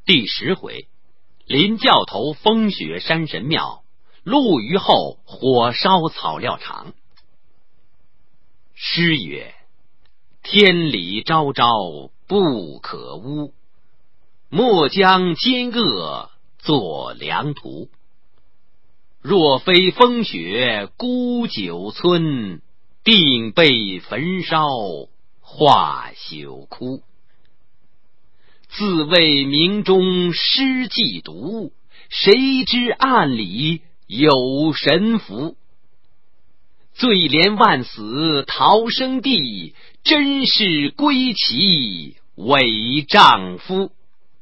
第10回，林教头风雪山神庙，陆虞后火烧草料场。诗曰：天理昭昭不可污，莫将奸恶作良图。若非风雪孤九村，定被焚烧化朽枯。自谓明中施计毒，谁知暗里有神符。罪怜万死逃生地，真是归期为丈夫。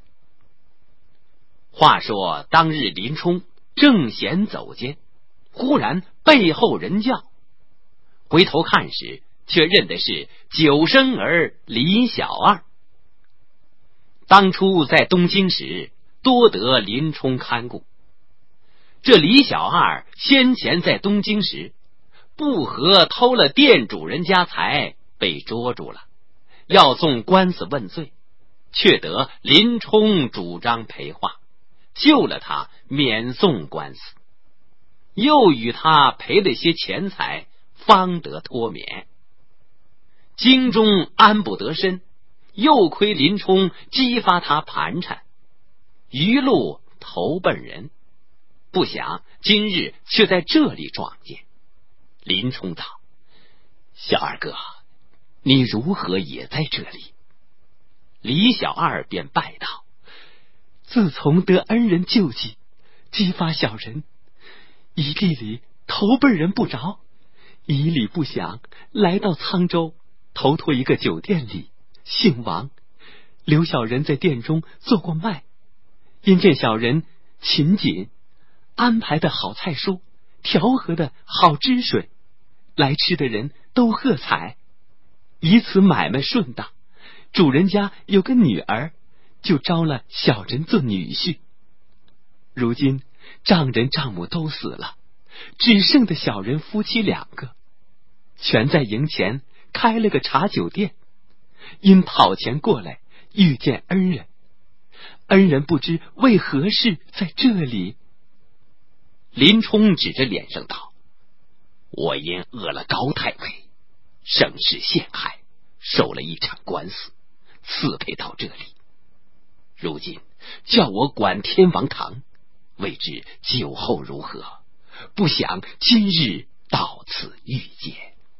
话说当日林冲正闲走间，忽然背后人叫，回头看时，却认的是九生儿李小二。当初在东京时，多得林冲看顾。这李小二先前在东京时，不和偷了店主人家财，被捉住了，要送官司问罪，却得林冲主张赔话，救了他免送官司，又与他赔了些钱财，方得脱免。京中安不得身，又亏林冲激发他盘缠，一路投奔人，不想今日却在这里撞见。林冲道：小二哥，你如何也在这里？李小二便拜道： 自从得恩人救济，激发小人，一地里投奔人不着，一理不想来到沧州，投托一个酒店里，姓王，刘小人在店中做过卖，因见小人勤谨，安排的好菜蔬，调和的好汁水，来吃的人都喝彩，以此买卖顺当，主人家有个女儿，就招了小人做女婿。如今丈人丈母都死了，只剩的小人夫妻2个，全在营前开了个茶酒店，因讨钱过来，遇见恩人，恩人不知为何事在这里。 林冲指着脸上道：我因讹了高太尉，省事陷害，受了一场官司，刺配到这里。如今叫我管天王堂，未知酒后如何，不想今日到此遇见。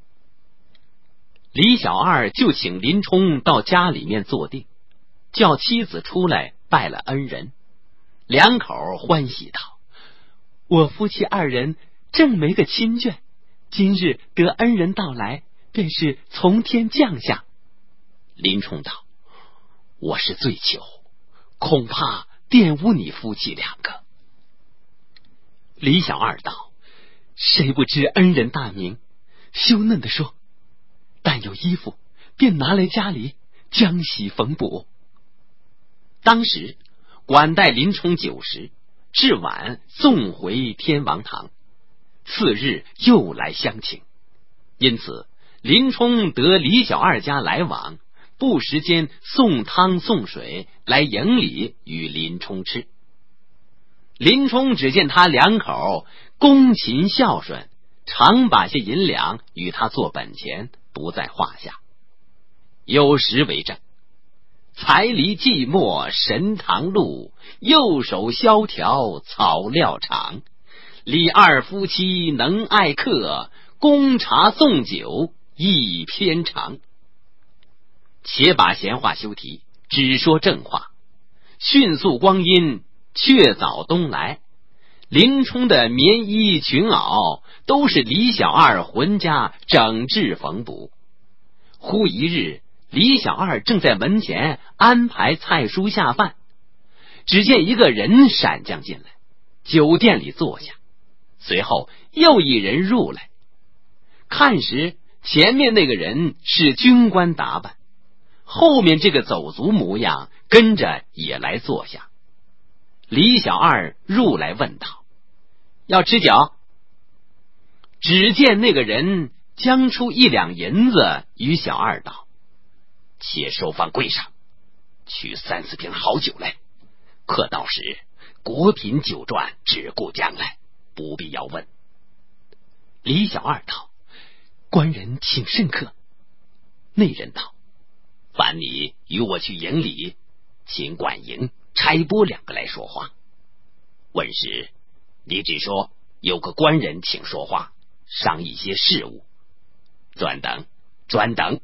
李小二就请林冲到家里面坐定，叫妻子出来拜了恩人，两口欢喜道： 我夫妻2人正没个亲眷，今日得恩人到来，便是从天降下。 林冲道：我是最求，恐怕玷污你夫妻2个。 李小二道：谁不知恩人大名，羞嫩地说，但有衣服，便拿来家里将洗缝补。 当时管待林冲酒食，至晚送回天王堂，次日又来相请。因此林冲得李小二家来往，不时间送汤送水来营里与林冲吃。林冲只见他2口恭勤孝顺，常把些银两与他做本钱，不在话下。有时为证：财离寂寞神堂路，右手萧条草料场。李二夫妻能爱客，供茶送酒一篇长。且把闲话休提，只说正话。迅速光阴却早东来，林冲的棉衣裙袄都是李小二浑家整治缝补。忽一日，李小二正在门前安排菜蔬下饭，只见一个人闪将进来，酒店里坐下，随后又一人入来。看时，前面那个人是军官打扮，后面这个走卒模样跟着也来坐下。李小二入来问道：要吃酒？只见那个人将出1两银子与小二道：且收放柜上，取3、4瓶好酒来， 可到时国品酒馔只顾将来，不必要问。 李小二道：官人请慎客。 那人道：烦你与我去营里，请管营、差拨两个来说话。问时，你只说有个官人请说话，商议些事务。专等，专等。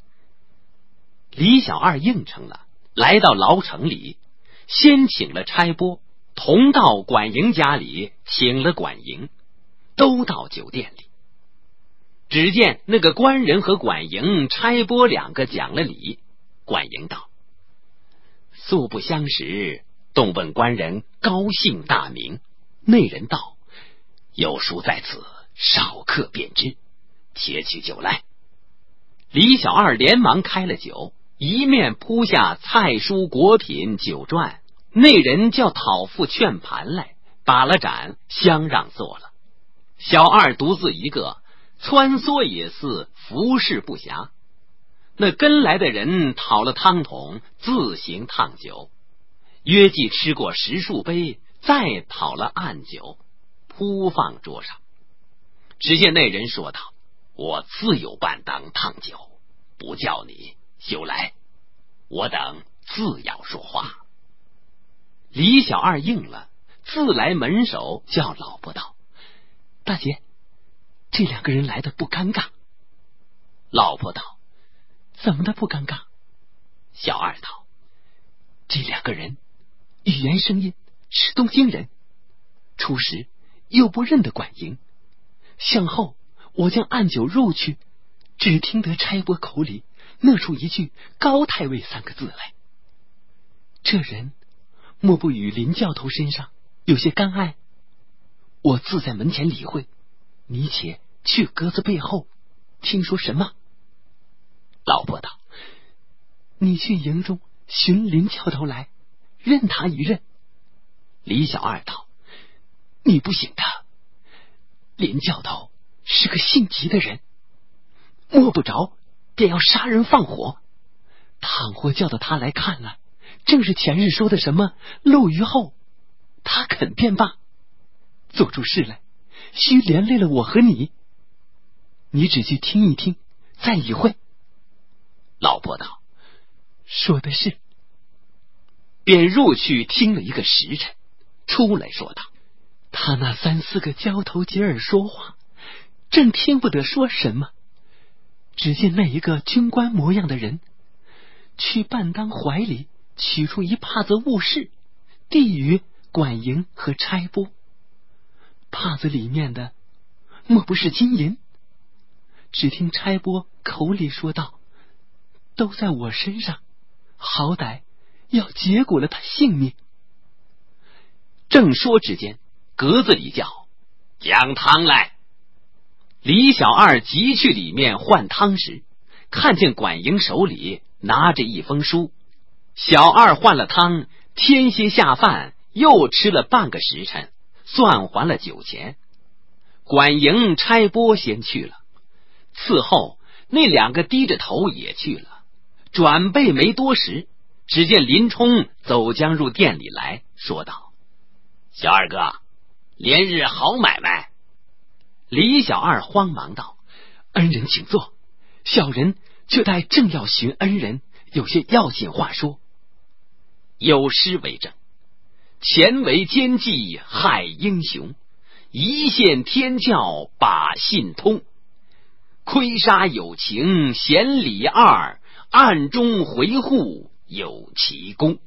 李小二应承了，来到牢城里，先请了差拨，同到管营家里请了管营，都到酒店里。只见那个官人和管营、差拨两个讲了礼。管营道：素不相识，动问官人高姓大名。那人道：有书在此，少客便知，且取酒来。李小二连忙开了酒，一面铺下菜蔬果品酒馔。那人叫讨父劝盘来，把了盏，相让坐了。小二独自一个，穿梭也似服侍不暇。那跟来的人讨了汤桶，自行烫酒，约计吃过10数杯，再讨了暗酒，铺放桌上。只见那人说道：我自有办当烫酒，不叫你休来，我等自要说话。李小二应了，自来门首叫老婆道： 大姐，这两个人来的不尴尬。 老婆道： 怎么的不尴尬？ 小二道： 这两个人语言声音是东京人，初时又不认得管营，向后我将暗酒入去，只听得差拨口里弄出一句高太尉3个字来。这人莫不与林教头身上有些干爱？我自在门前理会，你且去格子背后听说什么？ 老婆道： 你去营中寻林教头来，认他一认。 李小二道： 你不醒的，林教头是个性急的人，摸不着便要杀人放火。倘或叫到他来看了，正是前日说的什么漏鱼后，他肯便罢。做出事来，须连累了我和你。你只去听一听，再理会。 老婆道： 说的是。 便入去听了一个时辰，出来说道： 他那3、4个交头接耳说话，正听不得说什么，只见那一个军官模样的人去半当怀里取出一帕子物事，递与管营和差拨。帕子里面的莫不是金银？只听差拨口里说道：都在我身上，好歹要结果了他性命。 正说之间，格子里叫：将汤来。李小二急去里面换汤时，看见管营手里拿着一封书。小二换了汤，添些下饭，又吃了半个时辰，算还了酒钱。管营、差拨先去了，伺候那2个低着头也去了。转背没多时，只见林冲走将入店里来，说道：小二哥，连日好买卖。李小二慌忙道： 恩人请坐，小人就待正要寻恩人，有些要紧话说。 有诗为证：前为奸计害英雄，一线天教把信通。亏杀有情贤李二，暗中回护有奇功。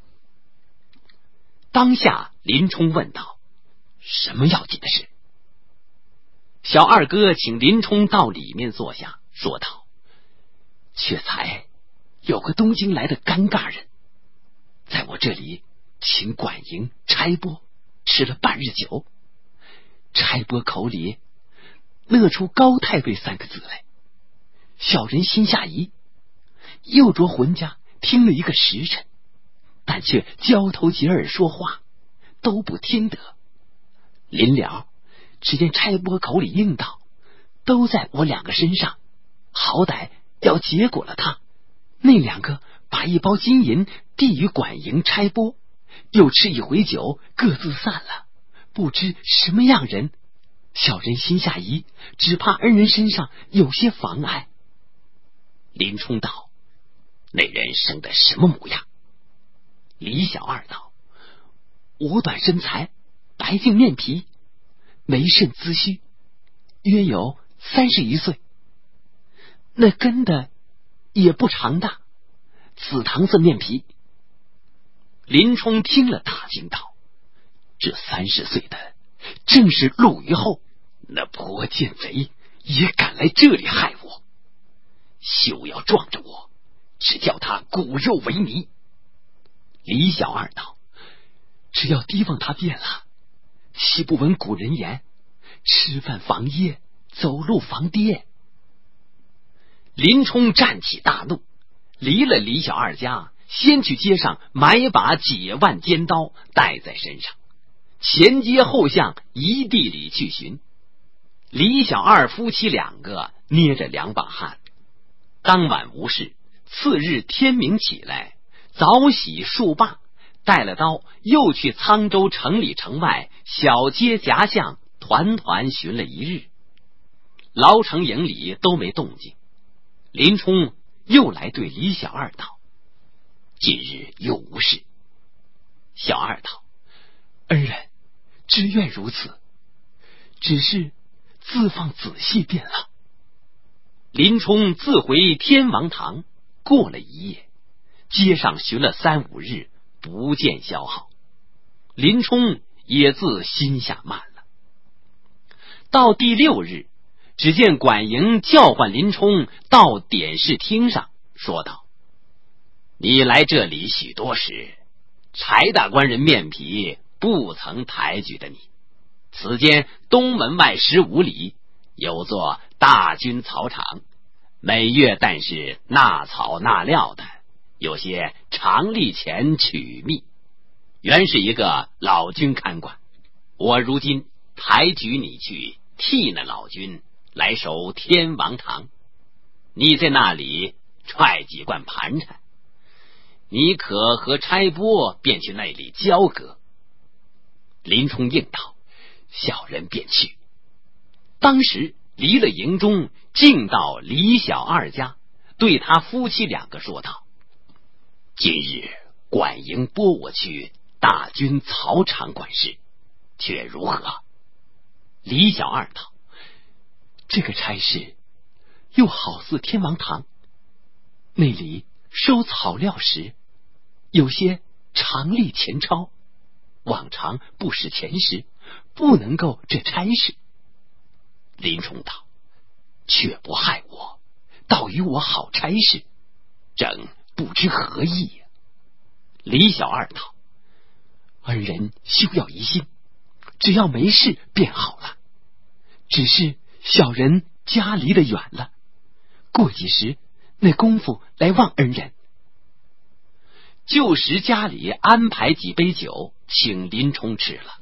当下林冲问道：什么要紧的事？小二哥请林冲到里面坐下，说道： 却才有个东京来的尴尬人，在我这里请管营、差拨吃了半日酒，差拨口里勒出高太尉3个字来，小人心下疑，又着浑家听了一个时辰，但却交头接耳说话，都不听得。临了，只见差拨口里应道：都在我2个身上，好歹要结果了他。那2个把一包金银递与管营、差拨， 又吃一回酒，各自散了。不知什么样人，小人心下疑，只怕恩人身上有些妨碍。 林冲道：那人生得什么模样？ 李小二道：五短身材，白净面皮，眉甚髭须，约有31岁。那跟的也不长大，紫糖色面皮。 林冲听了大惊道：这30岁的正是陆虞候， 那泼贱贼也敢来这里害我，休要撞着我，只叫他骨肉为泥。 李小二道：只要提防他变了，岂不闻古人言，吃饭防噎，走路防跌。 林冲站起大怒，离了李小二家，先去街上买把解腕尖刀带在身上，前街后巷一地里去寻。李小二夫妻2个捏着2把汗。当晚无事，次日天明起来，早洗漱罢，带了刀，又去沧州城里城外小街夹巷团团寻了一日，牢城营里都没动静。林冲又来对李小二道：今日又无事。 小二道：恩人只愿如此，只是自放仔细便了。 林冲自回天王堂，过了一夜，街上寻了3、5日，不见消耗。林冲也自心下慢了。到第6日，只见管营叫唤林冲到典事厅上，说道：你来这里许多时，柴大官人面皮不曾抬举的你。此间东门外15里有座大军草场，每月但是纳草纳料的，有些常例钱取蜜，原是一个老军看管。我如今抬举你去替那老军来守天王堂，你在那里踹几罐盘缠，你可和差拨便去那里交割。林冲应道：小人便去。当时离了营中，进到李小二家，对他夫妻2个说道：今日管营拨我去大军草场管事，却如何？ 李小二道：这个差事又好似天王堂，那里收草料时有些常例钱钞，往常不使钱时，不能够这差事。 林冲道：却不害我，倒与我好差事，正不知何意呀。 李小二道：恩人休要疑心，只要没事便好了。只是小人家离得远了，过几时那功夫来望恩人。 就时家里安排几杯酒，请林冲吃了。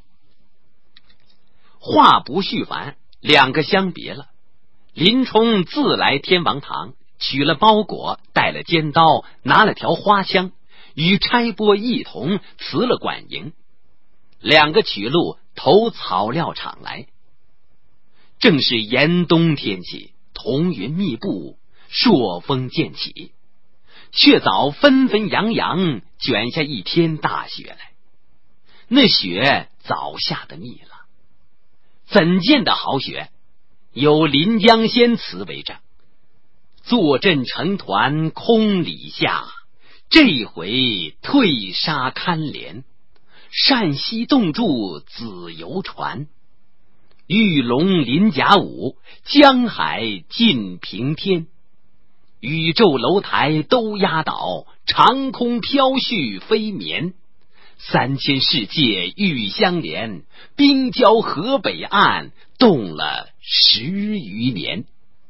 话不续繁，2个相别了。林冲自来天王堂，取了包裹，带了尖刀，拿了条花枪，与差拨一同辞了管营。2个取路投草料场来。正是严冬天气，彤云密布，朔风渐起，却早纷纷扬扬卷下一天大雪来。那雪早下得密了，怎见的好雪？有临江仙词为证：坐镇成团空里下，这回退沙堪连。单溪洞柱子游船，玉龙临甲午，江海尽平天。宇宙楼台都压倒，长空飘絮飞绵。3000世界欲相连，冰胶河北岸冻了10余年。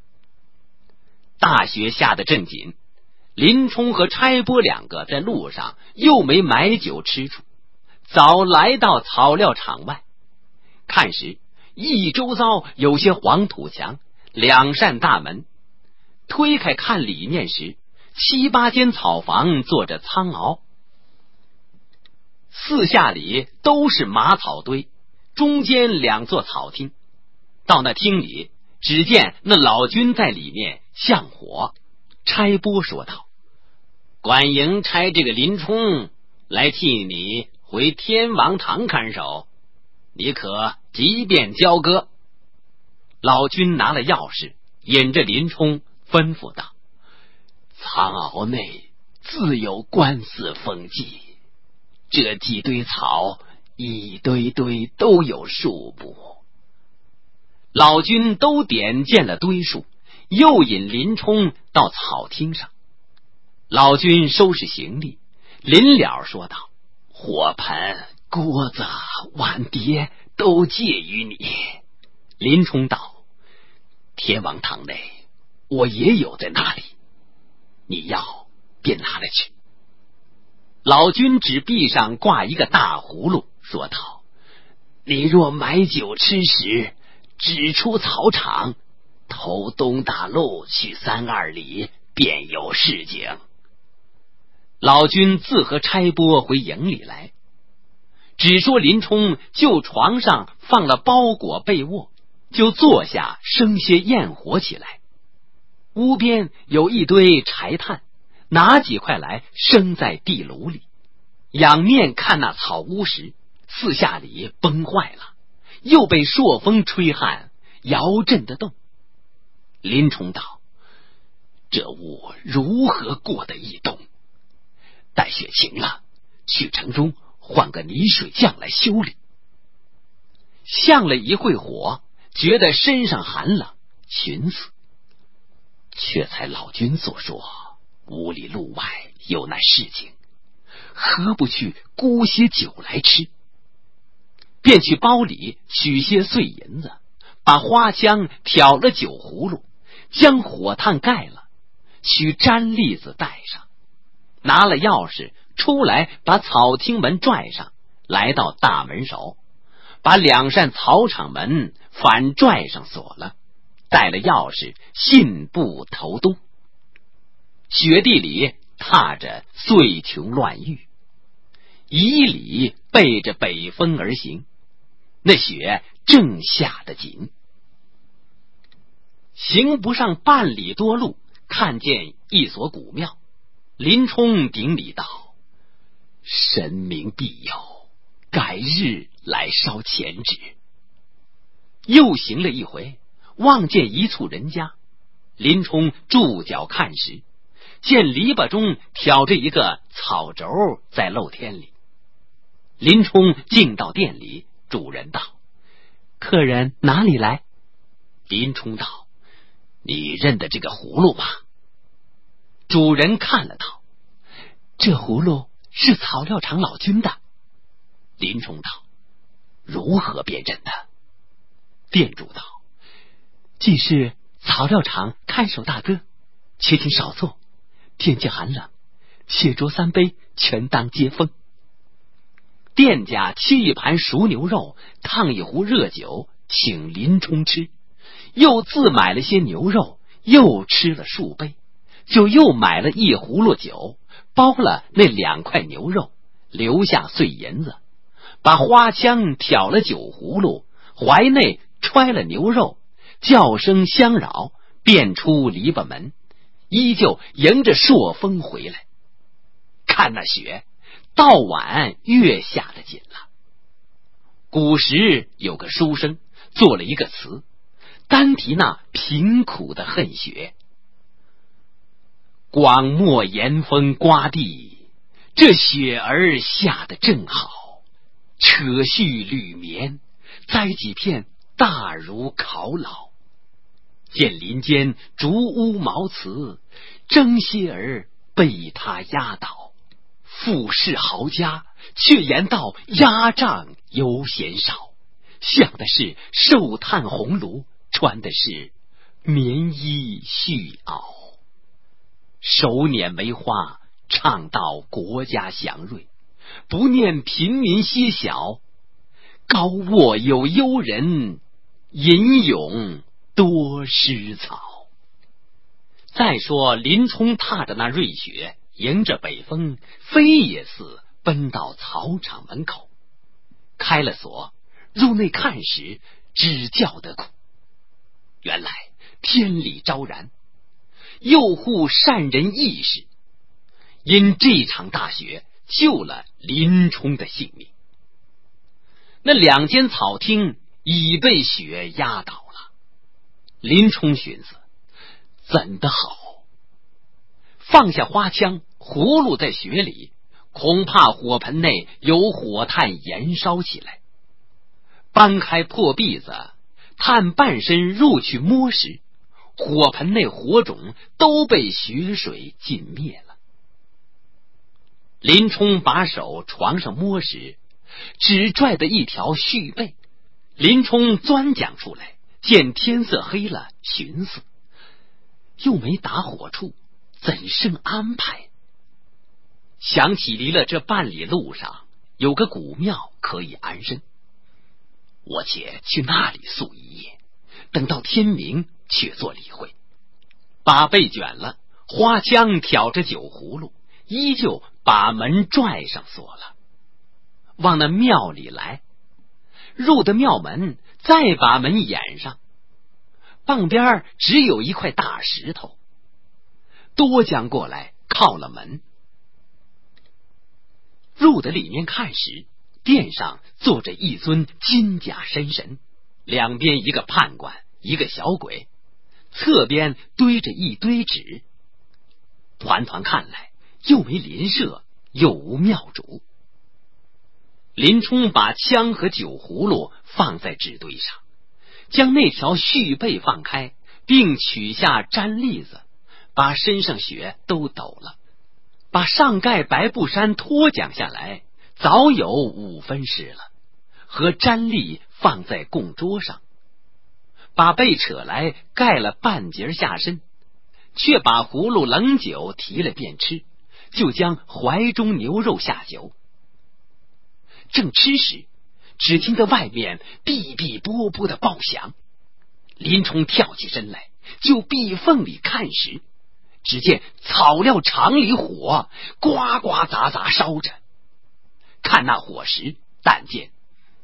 大雪下得正紧，林冲和差拨2个在路上又没买酒吃处，早来到草料场外。看时，一周遭有些黄土墙，2扇大门。推开看里面时，7、8间草房坐着苍鳌。 四下里都是马草堆，中间两座草厅。到那厅里，只见那老君在里面向火。差拨说道：管营差这个林冲来替你回天王堂看守，你可即便交割。老君拿了钥匙，引着林冲吩咐道：藏鳌内自有官司封记，这几堆草一堆堆都有数目。老君都点见了堆数，又引林冲到草厅上。老君收拾行李，临了说道：火盆、锅子、碗碟都借于你。林冲道：天王堂内我也有在那里，你要便拿来去。老君指壁上挂一个大葫芦，说道：你若买酒吃食，只出草场，投东大路去3-2里，便有市井。老君自和差拨回营里来，只说林冲就床上放了包裹被窝，就坐下生些焰火起来。屋边有一堆柴炭，拿几块来生在地炉里。仰面看那草屋时，四下里崩坏了，又被朔风吹撼，摇震得动。林冲道：这屋如何过得一冬？待雪晴了，去城中换个泥水匠来修理。向了一会火，觉得身上寒冷，寻思却才老君所说5里路外有那市井，何不去沽些酒来吃？便去包里取些碎银子，把花枪挑了酒葫芦，将火炭盖了，取毡栗子带上，拿了钥匙出来，把草厅门拽上，来到大门首，把2扇草场门反拽上锁了，带了钥匙信步投东。雪地里踏着碎琼乱玉，1里背着北风而行，那雪正下得紧。行不上半里多路，看见一所古庙。林冲顶礼道：神明庇佑，改日来烧钱纸。又行了一回，望见一簇人家。林冲驻脚看时，见篱笆中挑着一个草轴在露天里。林冲进到店里，主人道：客人哪里来？林冲道：你认得这个葫芦吗？主人看了道：这葫芦是草料场老君的。林冲道：如何辨认的？店主道：既是草料场看守大哥，且请少坐，天气寒冷，且酌3杯，全当接风。店家沏一盘熟牛肉，烫一壶热酒，请林冲吃，又自买了些牛肉，又吃了数杯，就又买了1葫芦酒，包了那2块牛肉，留下碎银子，把花枪挑了酒葫芦，怀内揣了牛肉，叫声相扰，便出篱笆门，依旧迎着朔风回来。看那雪，到晚越下得紧了。古时有个书生做了一个词，单提那贫苦的恨雪。广漠严风刮地，这雪儿下得正好，扯絮缕绵，栽几片大如考老。见林间竹屋茅茨，争些儿被他压倒。富士豪家，却言道压帐犹嫌少，想的是寿炭红炉，穿的是棉衣絮袄。手捻梅花，倡导国家祥瑞，不念平民些小。高卧有幽人，吟咏多湿草。再说林冲踏着那瑞雪，迎着北风，飞也似奔到草场门口，开了锁，入内看时，只叫得苦。原来天理昭然，佑护善人义士，因这场大雪救了林冲的性命。那2间草厅已被雪压倒了。林冲寻思，怎的好？放下花枪，葫芦在雪里，恐怕火盆内有火炭燃烧起来。搬开破篦子，探半身入去摸时，火盆内火种都被雪水浸灭了。林冲把手床上摸时，只拽得一条絮被。林冲钻将出来，见天色黑了，寻思又没打火处，怎生安排？想起离了这半里路上有个古庙可以安身，我且去那里宿一夜，等到天明却做理会。把被卷了，花枪挑着酒葫芦，依旧把门拽上锁了，往那庙里来。入的庙门，再把门掩上，傍边只有一块大石头，多将过来靠了门。入的里面看时，殿上坐着一尊金甲山神，两边一个判官，一个小鬼，侧边堆着一堆纸。团团看来，又没邻舍，又无庙主。林冲把枪和酒葫芦放在纸堆上，将那条絮被放开，并取下毡栗子，把身上雪都抖了，把上盖白布衫脱讲下来，早有5分湿了，和毡栗放在供桌上，把被扯来盖了半截下身，却把葫芦冷酒提了便吃，就将怀中牛肉下酒。正吃时，只听得外面哔哔啵啵的爆响。林冲跳起身来，就壁缝里看时，只见草料场里火呱呱杂杂烧着。看那火时，但见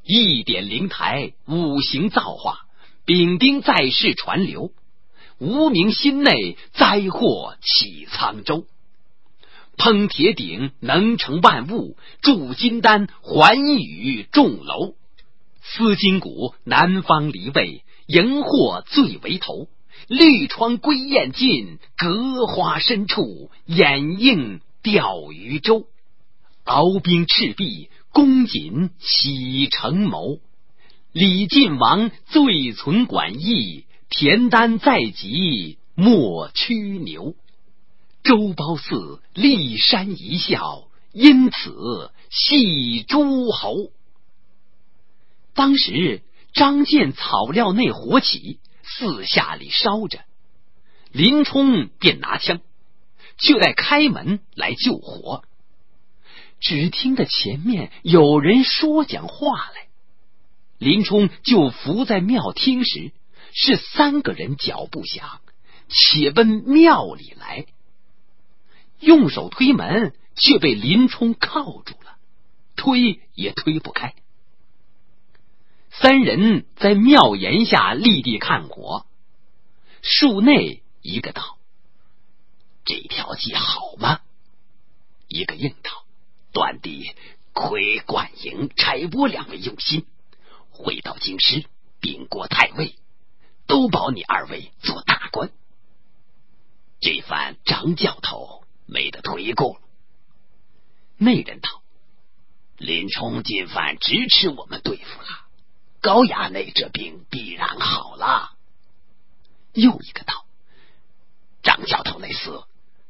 1点灵台5行造化，丙丁在世传流，无名心内灾祸起沧州。烹铁鼎能成万物，铸金丹还与众楼。丝筋骨南方离位，荧惑最为头。绿窗归雁尽，隔花深处，掩映钓鱼舟。鳌冰赤壁，公瑾喜成谋。李晋王最存管义，田丹在即莫驱牛。周褒姒骊山一笑，因此系诸侯。当时张见草料内火起，四下里烧着，林冲便拿枪，就待开门来救火。只听得前面有人说讲话来，林冲就伏在庙厅时，是3个人脚步响，且奔庙里来。用手推门，却被林冲铐住了，推也推不开。3人在庙檐下立地看火。树内一个道：“这条计好吗？”一个应道：“断地亏管营、差拨2位用心，回到京师禀过太尉，都保你2位做大官。这番张教头没得推过。”那人道：“林冲进犯直吃我们对付了，高衙内这病必然好了。”又一个道：“张教头那厮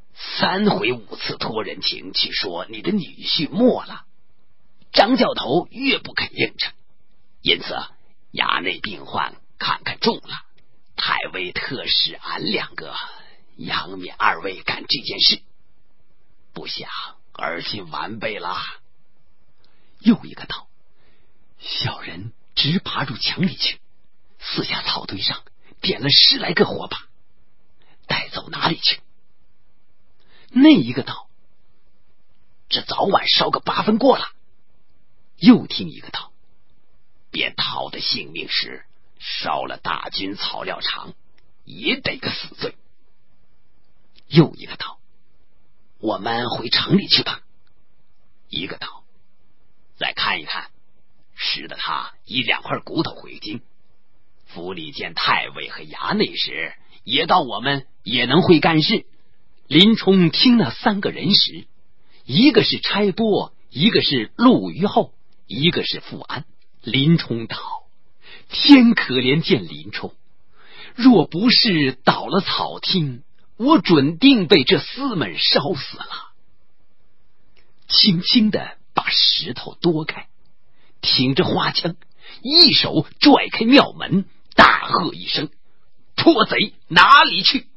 3回5次托人情去说你的女婿没了，张教头越不肯应承，因此衙内病患看看中了，太尉特使俺2个杨免2位干这件事，不想儿今完备了。”又一个道：“小人直爬入墙里去，四下草堆上点了10来个火把，带走哪里去？”那一个道：“ 这早晚烧个8分过了。又听一个道：便逃的性命时，烧了大军草料场，也得个死罪。又一个道：我们回城里去吧。一个道：再看一看，使得他以2块骨头回京。府里见太尉和衙内时，也道我们也能会干事。林冲听那3个人时，一个是差拨，一个是陆虞候，一个是富安。林冲道：天可怜见林冲，若不是倒了草厅，我准定被这厮们烧死了。轻轻地把石头夺开，挺着花枪，一手拽开庙门，大喝一声：泼贼，哪里去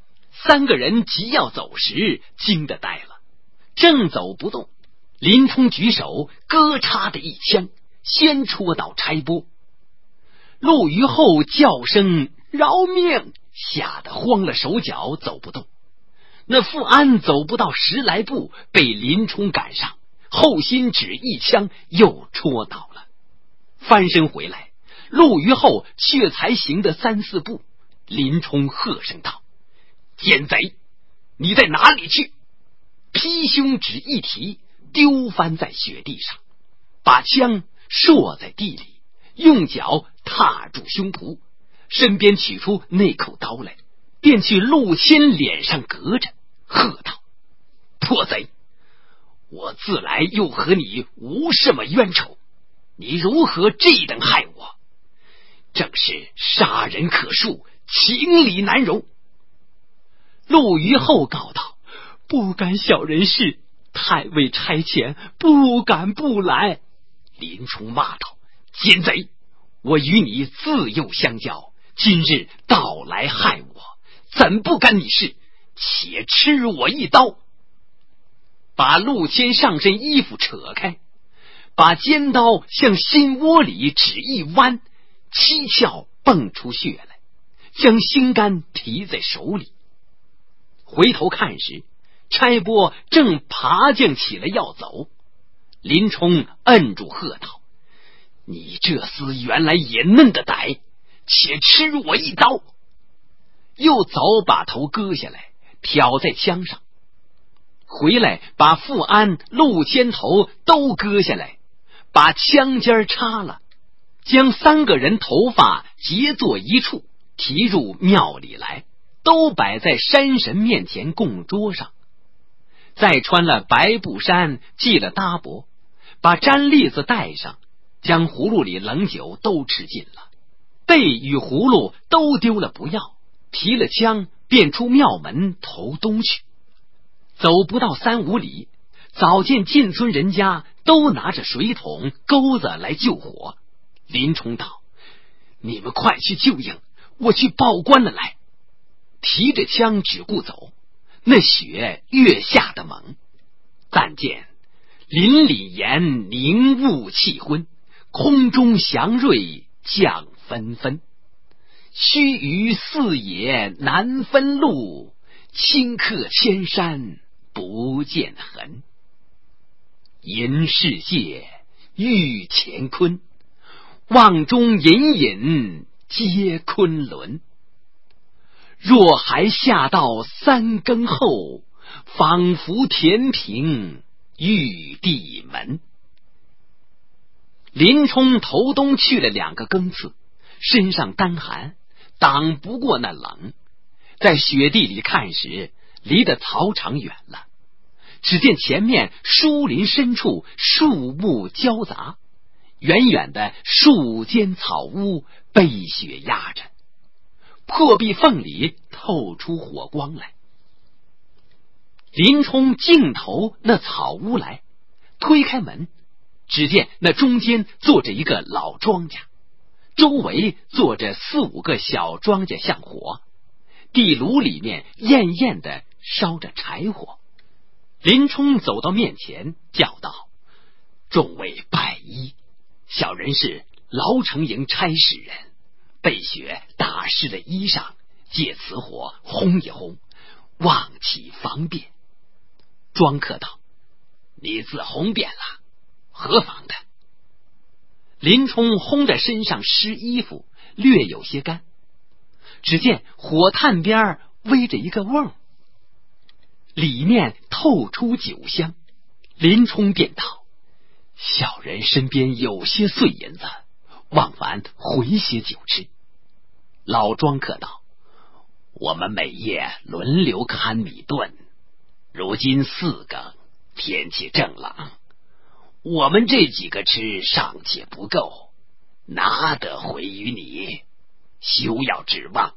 ！3个人急要走时，惊得呆了，正走不动。林冲举手，咯嚓的一枪，先戳倒差拨。陆虞候叫声饶命，吓得慌了手脚，走不动。那富安走不到10来步，被林冲赶上，后心只一枪，又戳倒了。翻身回来，陆虞候却才行得3、4步。林冲喝声道：奸贼，你在哪里去！劈胸指一提，丢翻在雪地上，把枪搠在地里，用脚踏住胸脯，身边取出那口刀来，便去陆谦脸上隔着，喝道：泼贼，我自来又和你无什么冤仇，你如何这等害我？正是杀人可恕，情理难容。陆虞候告道：不敢小人事，太尉差遣，不敢不来。林冲骂道：奸贼，我与你自幼相交，今日倒来害我，怎不干你事？且吃我一刀！把陆谦上身衣服扯开，把尖刀向心窝里只一弯，七窍蹦出血来，将心肝提在手里。回头看时，差拨正爬将起来要走。林冲摁住喝道：你这厮原来也嫩的歹，且吃我一刀！又早把头割下来，挑在枪上。回来把富安、陆谦头都割下来，把枪尖插了，将3个人头发结作一处，提入庙里来，都摆在山神面前供桌上。再穿了白布衫，系了搭脖，把毡栗子带上，将葫芦里冷酒都吃尽了，背与葫芦都丢了不要，提了枪便出庙门投东去。走不到3、5里，早见进村人家都拿着水桶钩子来救火。林冲道：你们快去救应，我去报官了来。提着枪只顾走，那雪越下得猛。但见林里岩凝雾气昏，空中祥瑞降纷纷。须臾四野难分路，顷刻千山不见痕。银世界遇乾坤，望中隐隐皆昆仑。若还下到3更后，仿佛填平玉帝门。林冲头东去了2个更次，身上单寒，挡不过那冷。在雪地里看时，离得草场远了，只见前面树林深处树木交杂，远远的树间草屋被雪压着，破壁缝里透出火光来。林冲径投那草屋来，推开门，只见那中间坐着一个老庄稼，周围坐着4、5个小庄稼像火，地炉里面艳艳的烧着柴火。林冲走到面前，叫道：众位拜衣，小人是牢城营差使人，被雪打湿了衣裳，借此火烘一烘，望其方便。庄客道： 你自红遍了，何妨的？林冲烘着身上湿衣服，略有些干。只见火炭边煨着一个瓮，里面透出酒香。林冲便道：小人身边有些碎银子，望凡回些酒吃。老庄客道：我们每夜轮流看米炖，如今4更，天气正冷，我们这几个吃尚且不够，哪得回于你，休要指望。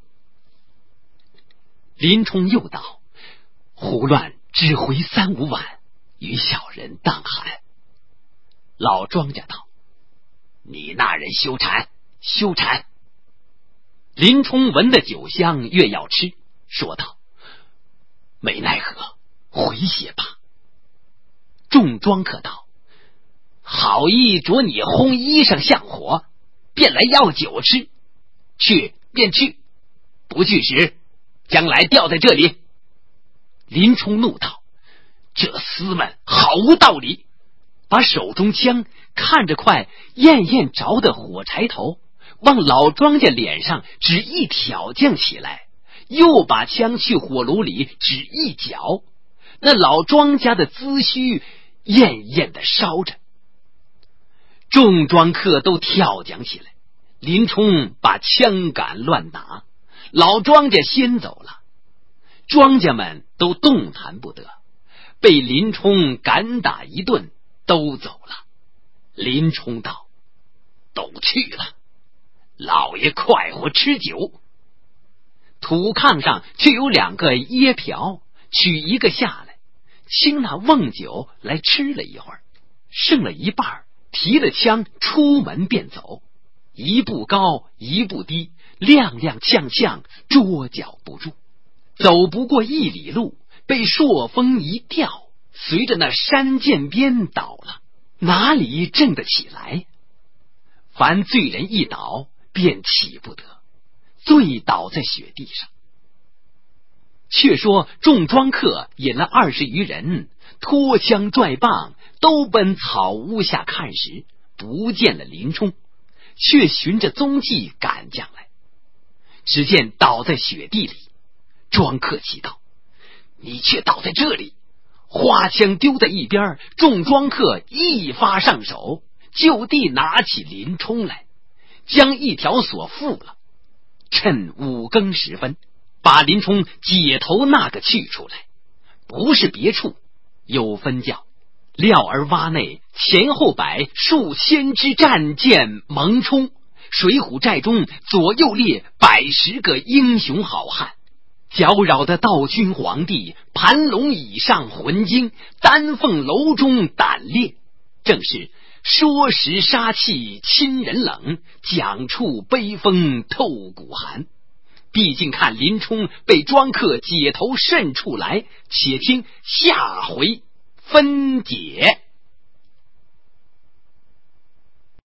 林冲又道：胡乱只回3、5碗，与小人当寒。老庄家道：你那人休馋，休馋。林冲闻的酒香，越要吃，说道：没奈何，回些吧。众庄客道：好意着你烘衣裳向火，便来要酒吃，去便去，不去时将来吊在这里。林冲怒道：这厮们好无道理，把手中枪看着块艳艳着的火柴头，往老庄家脸上只一挑将起来，又把枪去火炉里只一搅，那老庄家的髭须艳艳的烧着。众庄客都跳将起来，林冲把枪杆乱打，老庄家先走了，庄家们都动弹不得，被林冲赶打一顿，都走了。林冲道：都去了，老爷快活吃酒。土炕上却有2个椰瓢，取一个下来，清那瓮酒来吃了一会儿，剩了一半，提了枪出门便走，一步高一步低，踉踉跄跄，捉脚不住。走不过1里路，被朔风一吊，随着那山涧边倒了，哪里正得起来？凡罪人一倒，便起不得，醉倒在雪地上。却说众庄客引了20余人，拖枪拽棒，都奔草屋下看时，不见了林冲，却循着踪迹赶将来。只见倒在雪地里，庄客急道：你却倒在这里！花枪丢在一边，众庄客一发上手，就地拿起林冲来，将一条锁缚了。趁5更时分，把林冲解头那个取出来，不是别处，有分教料儿洼内前后摆数千支战舰蒙冲，水浒寨中左右列110个英雄好汉，搅扰的道君皇帝盘龙椅上魂惊，丹凤楼中胆裂，正是说时杀气侵人冷，讲处悲风透骨寒。毕竟看林冲被庄客解头甚处来，且听下回分解。